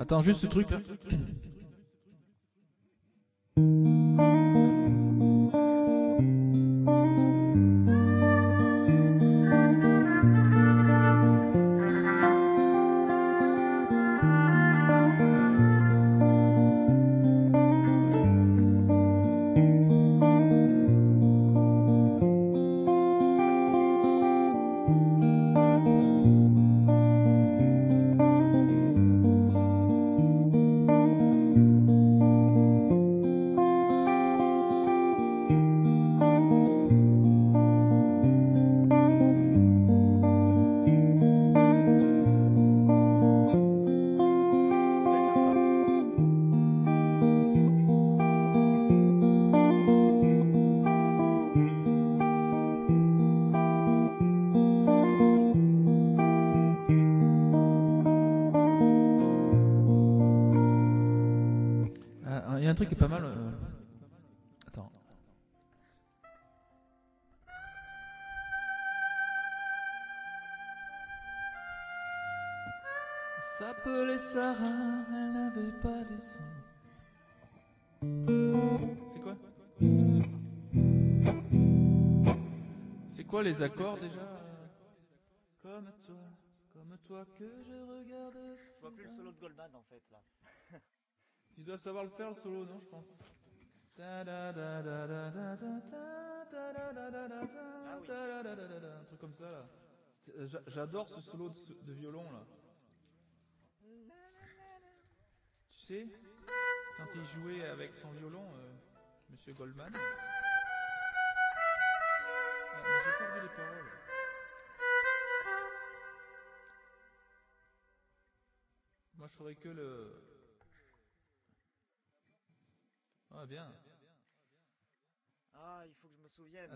Attends, juste ce truc là. Très sympa. Il y a un truc qui est pas mal. Attends. S'appelait Sarah, elle n'avait pas de son. C'est quoi? C'est quoi les accords déjà? Comme toi que je regarde. Je vois plus le solo de Goldman en fait là. Tu dois savoir le faire le solo, non, je pense. Un truc comme ça là. J'adore ce solo de violon là. Tu sais, quand il jouait avec son violon, Monsieur Goldman. Ah, mais j'ai perdu les paroles. Moi, je ferais que le. Ah, bien. Ah, il faut que je me souvienne.